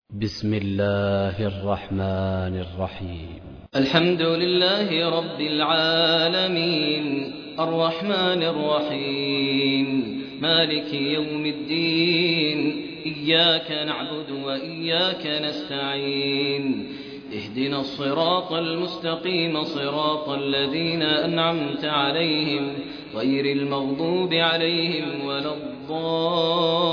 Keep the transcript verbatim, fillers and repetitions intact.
بسم الله الرحمن الرحيم. الحمد لله رب العالمين الرحمن الرحيم مالك يوم الدين إياك نعبد وإياك نستعين اهدنا الصراط المستقيم صراط الذين أنعمت عليهم غير المغضوب عليهم ولا الضالين